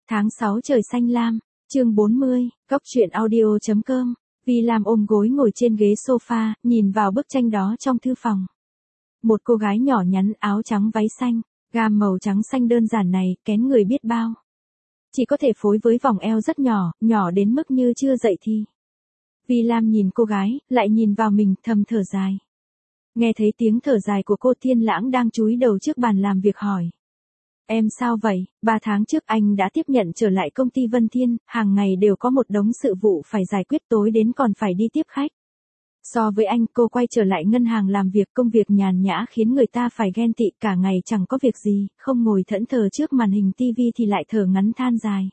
Tháng 6 trời xanh lam, chương 40, góc truyện audio.com. Vi Lam ôm gối ngồi trên ghế sofa, nhìn vào bức tranh đó trong thư phòng. Một cô gái nhỏ nhắn áo trắng váy xanh, gam màu trắng xanh đơn giản này, kén người biết bao. Chỉ có thể phối với vòng eo rất nhỏ, nhỏ đến mức như chưa dậy thì. Vi Lam nhìn cô gái, lại nhìn vào mình, thầm thở dài. Nghe thấy tiếng thở dài của cô, Thiên Lãng đang chúi đầu trước bàn làm việc hỏi. Em sao vậy? 3 tháng trước anh đã tiếp nhận trở lại công ty Vân Thiên, hàng ngày đều có một đống sự vụ phải giải quyết, tối đến còn phải đi tiếp khách. So với anh, cô quay trở lại ngân hàng làm việc, công việc nhàn nhã khiến người ta phải ghen tị, cả ngày chẳng có việc gì, không ngồi thẫn thờ trước màn hình TV thì lại thở ngắn than dài.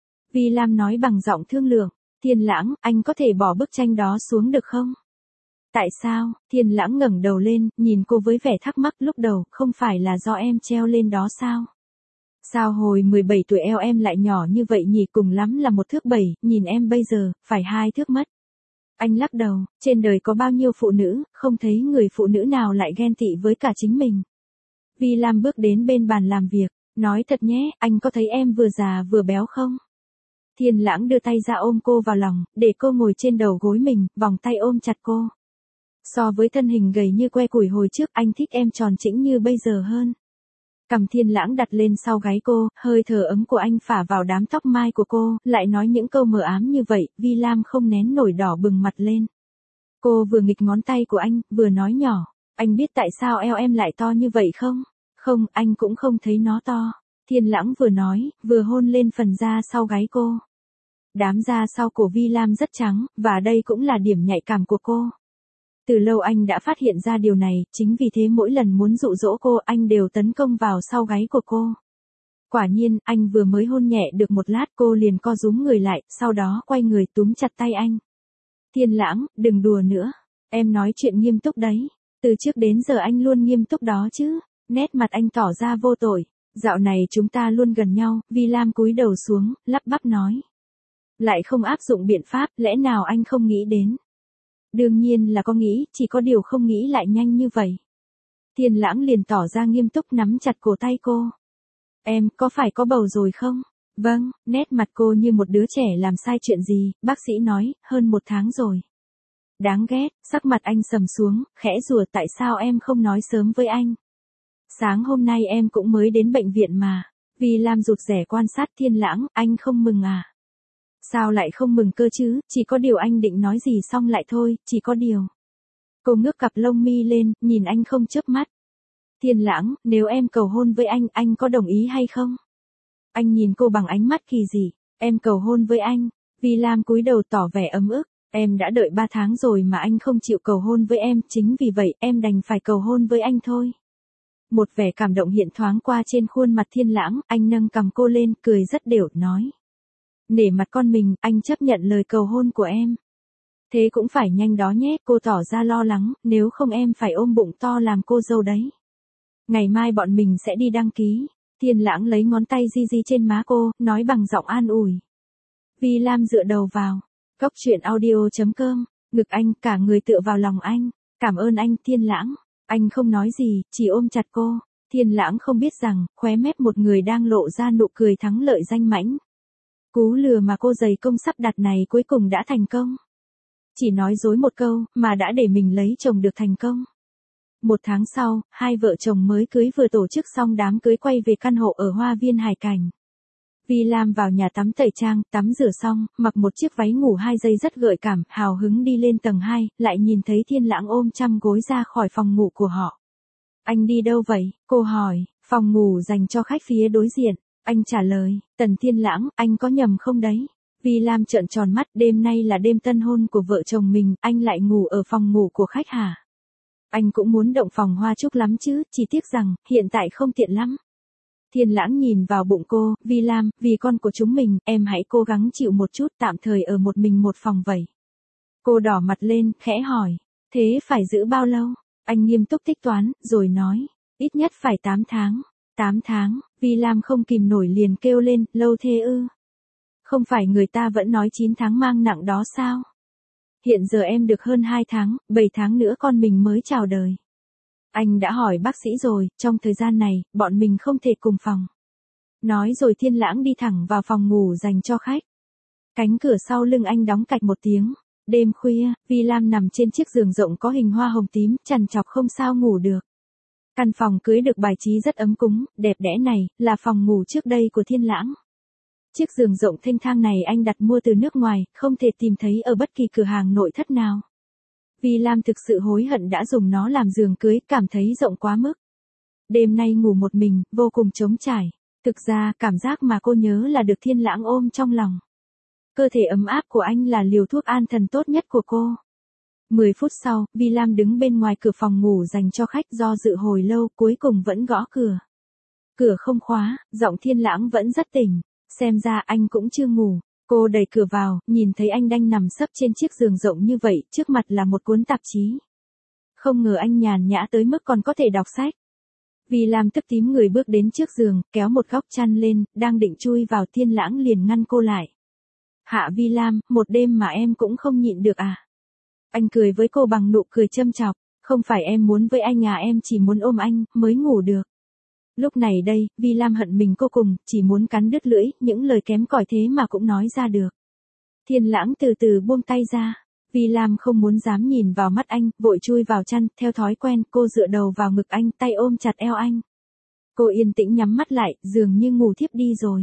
Vi Lam nói bằng giọng thương lượng, Thiên Lãng, anh có thể bỏ bức tranh đó xuống được không? Tại sao? Thiên Lãng ngẩng đầu lên, nhìn cô với vẻ thắc mắc, lúc đầu, không phải là do em treo lên đó sao? Sao hồi 17 tuổi eo em lại nhỏ như vậy nhỉ, cùng lắm là 1 thước 7, nhìn em bây giờ, phải 2 thước mất. Anh lắc đầu, trên đời có bao nhiêu phụ nữ, không thấy người phụ nữ nào lại ghen tị với cả chính mình. Vi Lam bước đến bên bàn làm việc, nói thật nhé, anh có thấy em vừa già vừa béo không? Thiên Lãng đưa tay ra ôm cô vào lòng, để cô ngồi trên đầu gối mình, vòng tay ôm chặt cô. So với thân hình gầy như que củi hồi trước, anh thích em tròn trĩnh như bây giờ hơn. Cằm Thiên Lãng đặt lên sau gáy cô, hơi thở ấm của anh phả vào đám tóc mai của cô, lại nói những câu mờ ám như vậy, Vi Lam không nén nổi đỏ bừng mặt lên. Cô vừa nghịch ngón tay của anh, vừa nói nhỏ, anh biết tại sao eo em lại to như vậy không? Không, anh cũng không thấy nó to. Thiên Lãng vừa nói, vừa hôn lên phần da sau gáy cô. Đám da sau cổ Vi Lam rất trắng, và đây cũng là điểm nhạy cảm của cô. Từ lâu anh đã phát hiện ra điều này, chính vì thế mỗi lần muốn dụ dỗ cô, anh đều tấn công vào sau gáy của cô. Quả nhiên, anh vừa mới hôn nhẹ được một lát, cô liền co rúm người lại, sau đó quay người túm chặt tay anh. Thiên Lãng, đừng đùa nữa. Em nói chuyện nghiêm túc đấy. Từ trước đến giờ anh luôn nghiêm túc đó chứ. Nét mặt anh tỏ ra vô tội. Dạo này chúng ta luôn gần nhau, Vi Lam cúi đầu xuống, lắp bắp nói. Lại không áp dụng biện pháp, lẽ nào anh không nghĩ đến? Đương nhiên là có nghĩ, chỉ có điều không nghĩ lại nhanh như vậy. Thiên Lãng liền tỏ ra nghiêm túc, nắm chặt cổ tay cô. Em, có phải có bầu rồi không? Vâng, nét mặt cô như một đứa trẻ làm sai chuyện gì, bác sĩ nói, hơn 1 tháng rồi. Đáng ghét, sắc mặt anh sầm xuống, khẽ rủa, tại sao em không nói sớm với anh? Sáng hôm nay em cũng mới đến bệnh viện mà. Vi Lam rụt rè quan sát Thiên Lãng, anh không mừng à? Sao lại không mừng cơ chứ, chỉ có điều anh định nói gì xong lại thôi, chỉ có điều. Cô ngước cặp lông mi lên, nhìn anh không chớp mắt. Thiên Lãng, nếu em cầu hôn với anh có đồng ý hay không? Anh nhìn cô bằng ánh mắt kỳ dị, em cầu hôn với anh. Vi Lam cúi đầu tỏ vẻ ấm ức, em đã đợi 3 tháng rồi mà anh không chịu cầu hôn với em, chính vì vậy em đành phải cầu hôn với anh thôi. Một vẻ cảm động hiện thoáng qua trên khuôn mặt Thiên Lãng, anh nâng cằm cô lên, cười rất đều, nói. Nể mặt con mình, anh chấp nhận lời cầu hôn của em. Thế cũng phải nhanh đó nhé, cô tỏ ra lo lắng, nếu không em phải ôm bụng to làm cô dâu đấy. Ngày mai bọn mình sẽ đi đăng ký. Thiên Lãng lấy ngón tay di di trên má cô, nói bằng giọng an ủi. Vi Lam dựa đầu vào. Góc truyện audio.com, ngực anh, cả người tựa vào lòng anh. Cảm ơn anh, Thiên Lãng. Anh không nói gì, chỉ ôm chặt cô. Thiên Lãng không biết rằng, khóe mép một người đang lộ ra nụ cười thắng lợi danh mãnh. Cú lừa mà cô dày công sắp đặt này cuối cùng đã thành công. Chỉ nói dối một câu, mà đã để mình lấy chồng được thành công. 1 tháng sau, hai vợ chồng mới cưới vừa tổ chức xong đám cưới quay về căn hộ ở Hoa Viên Hải Cảnh. Vi Lam vào nhà tắm tẩy trang, tắm rửa xong, mặc một chiếc váy ngủ 2 giây rất gợi cảm, hào hứng đi lên tầng 2, lại nhìn thấy Thiên Lãng ôm chăn gối ra khỏi phòng ngủ của họ. Anh đi đâu vậy? Cô hỏi, phòng ngủ dành cho khách phía đối diện. Anh trả lời, Tần Thiên Lãng, anh có nhầm không đấy? Vi Lam trợn tròn mắt, đêm nay là đêm tân hôn của vợ chồng mình, anh lại ngủ ở phòng ngủ của khách hả? Anh cũng muốn động phòng hoa chúc lắm chứ, chỉ tiếc rằng, hiện tại không tiện lắm. Thiên Lãng nhìn vào bụng cô, Vi Lam, vì con của chúng mình, em hãy cố gắng chịu một chút, tạm thời ở một mình một phòng vậy. Cô đỏ mặt lên, khẽ hỏi, thế phải giữ bao lâu? Anh nghiêm túc tính toán, rồi nói, ít nhất phải 8 tháng. 8 tháng, Vi Lam không kìm nổi liền kêu lên, lâu thế ư? Không phải người ta vẫn nói 9 tháng mang nặng đó sao? Hiện giờ em được hơn 2 tháng, 7 tháng nữa con mình mới chào đời. Anh đã hỏi bác sĩ rồi, trong thời gian này, bọn mình không thể cùng phòng. Nói rồi Thiên Lãng đi thẳng vào phòng ngủ dành cho khách. Cánh cửa sau lưng anh đóng cạch một tiếng. Đêm khuya, Vi Lam nằm trên chiếc giường rộng có hình hoa hồng tím, trằn trọc không sao ngủ được. Căn phòng cưới được bài trí rất ấm cúng, đẹp đẽ này, là phòng ngủ trước đây của Thiên Lãng. Chiếc giường rộng thênh thang này anh đặt mua từ nước ngoài, không thể tìm thấy ở bất kỳ cửa hàng nội thất nào. Vi Lam thực sự hối hận đã dùng nó làm giường cưới, cảm thấy rộng quá mức. Đêm nay ngủ một mình, vô cùng trống trải. Thực ra, cảm giác mà cô nhớ là được Thiên Lãng ôm trong lòng. Cơ thể ấm áp của anh là liều thuốc an thần tốt nhất của cô. 10 phút sau, Vi Lam đứng bên ngoài cửa phòng ngủ dành cho khách do dự hồi lâu, cuối cùng vẫn gõ cửa. Cửa không khóa, giọng Thiên Lãng vẫn rất tỉnh. Xem ra anh cũng chưa ngủ. Cô đẩy cửa vào, nhìn thấy anh đang nằm sấp trên chiếc giường rộng như vậy, trước mặt là một cuốn tạp chí. Không ngờ anh nhàn nhã tới mức còn có thể đọc sách. Vi Lam tức tím người bước đến trước giường, kéo một góc chăn lên, đang định chui vào. Thiên Lãng liền ngăn cô lại. Hạ Vi Lam, một đêm mà em cũng không nhịn được à? Anh cười với cô bằng nụ cười châm chọc. Không phải em muốn với anh à, em chỉ muốn ôm anh, mới ngủ được. Lúc này đây, Vi Lam hận mình cô cùng, chỉ muốn cắn đứt lưỡi, những lời kém cỏi thế mà cũng nói ra được. Thiên Lãng từ từ buông tay ra. Vi Lam không muốn dám nhìn vào mắt anh, vội chui vào chăn, theo thói quen, cô dựa đầu vào ngực anh, tay ôm chặt eo anh. Cô yên tĩnh nhắm mắt lại, dường như ngủ thiếp đi rồi.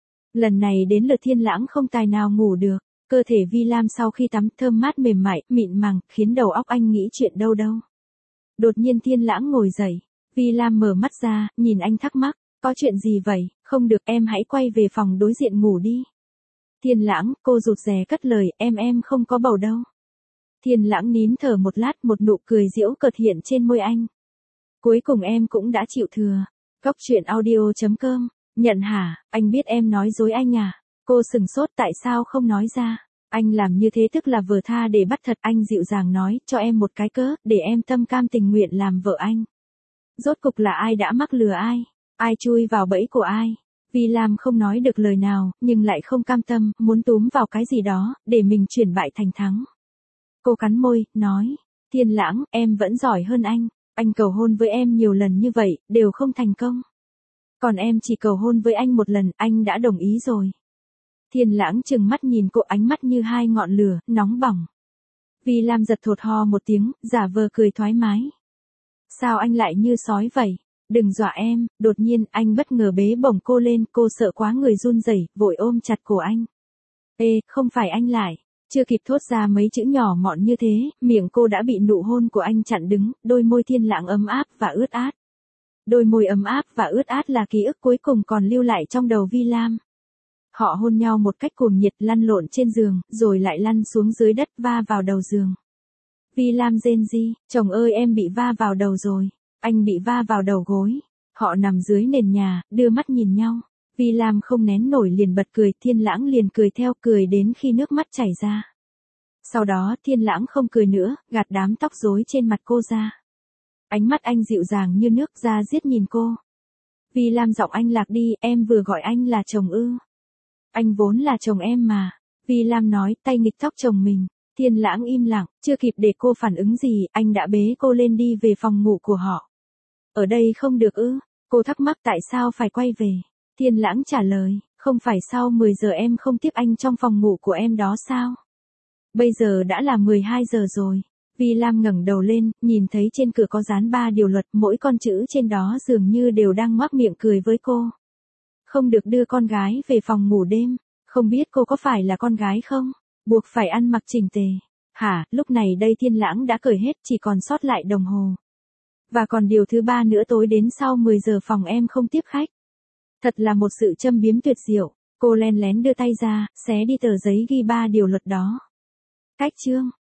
Lần này đến lượt Thiên Lãng không tài nào ngủ được. Cơ thể Vi Lam sau khi tắm thơm mát mềm mại, mịn màng, khiến đầu óc anh nghĩ chuyện đâu đâu. Đột nhiên Thiên Lãng ngồi dậy. Vi Lam mở mắt ra, nhìn anh thắc mắc, có chuyện gì vậy? Không được, em hãy quay về phòng đối diện ngủ đi. Thiên Lãng, cô rụt rè cất lời, em không có bầu đâu. Thiên Lãng nín thở một lát, một nụ cười giễu cợt hiện trên môi anh. Cuối cùng em cũng đã chịu thừa. Góc truyện audio.com, nhận hả, anh biết em nói dối anh à? Cô sừng sốt, tại sao không nói ra? Anh làm như thế tức là vờ tha để bắt thật. Anh dịu dàng nói, cho em một cái cớ, để em tâm cam tình nguyện làm vợ anh. Rốt cục là ai đã mắc lừa ai? Ai chui vào bẫy của ai? Vi Lam không nói được lời nào, nhưng lại không cam tâm, muốn túm vào cái gì đó, để mình chuyển bại thành thắng. Cô cắn môi, nói, Thiên Lãng, em vẫn giỏi hơn anh. Anh cầu hôn với em nhiều lần như vậy, đều không thành công. Còn em chỉ cầu hôn với anh một lần, anh đã đồng ý rồi. Thiên Lãng trừng mắt nhìn cô, ánh mắt như hai ngọn lửa, nóng bỏng. Vi Lam giật thột ho một tiếng, giả vờ cười thoải mái. Sao anh lại như sói vậy? Đừng dọa em. Đột nhiên, anh bất ngờ bế bổng cô lên, cô sợ quá người run rẩy, vội ôm chặt cổ anh. Ê, không phải anh lại. Chưa kịp thốt ra mấy chữ nhỏ mọn như thế, miệng cô đã bị nụ hôn của anh chặn đứng, đôi môi Thiên Lãng ấm áp và ướt át. Đôi môi ấm áp và ướt át là ký ức cuối cùng còn lưu lại trong đầu Vi Lam. Họ hôn nhau một cách cuồng nhiệt, lăn lộn trên giường, rồi lại lăn xuống dưới đất, va vào đầu giường. Vi Lam rên ri, chồng ơi em bị va vào đầu rồi. Anh bị va vào đầu gối. Họ nằm dưới nền nhà, đưa mắt nhìn nhau. Vi Lam không nén nổi liền bật cười, Thiên Lãng liền cười theo, cười đến khi nước mắt chảy ra. Sau đó Thiên Lãng không cười nữa, gạt đám tóc rối trên mặt cô ra. Ánh mắt anh dịu dàng như nước, da diết nhìn cô. Vi Lam giọng anh lạc đi, em vừa gọi anh là chồng ư? Anh vốn là chồng em mà. Vi Lam nói, tay nghịch tóc chồng mình. Thiên Lãng im lặng, chưa kịp để cô phản ứng gì, anh đã bế cô lên đi về phòng ngủ của họ. Ở đây không được ư? Cô thắc mắc tại sao phải quay về. Thiên Lãng trả lời, không phải sau 10 giờ em không tiếp anh trong phòng ngủ của em đó sao? Bây giờ đã là 12 giờ rồi. Vi Lam ngẩng đầu lên, nhìn thấy trên cửa có dán 3 điều luật, mỗi con chữ trên đó dường như đều đang ngoác miệng cười với cô. Không được đưa con gái về phòng ngủ đêm. Không biết cô có phải là con gái không? Buộc phải ăn mặc chỉnh tề. Hả, lúc này đây Thiên Lãng đã cởi hết, chỉ còn sót lại đồng hồ. Và còn điều thứ 3 nữa, tối đến sau 10 giờ phòng em không tiếp khách. Thật là một sự châm biếm tuyệt diệu. Cô len lén đưa tay ra, xé đi tờ giấy ghi 3 điều luật đó. Cách chương.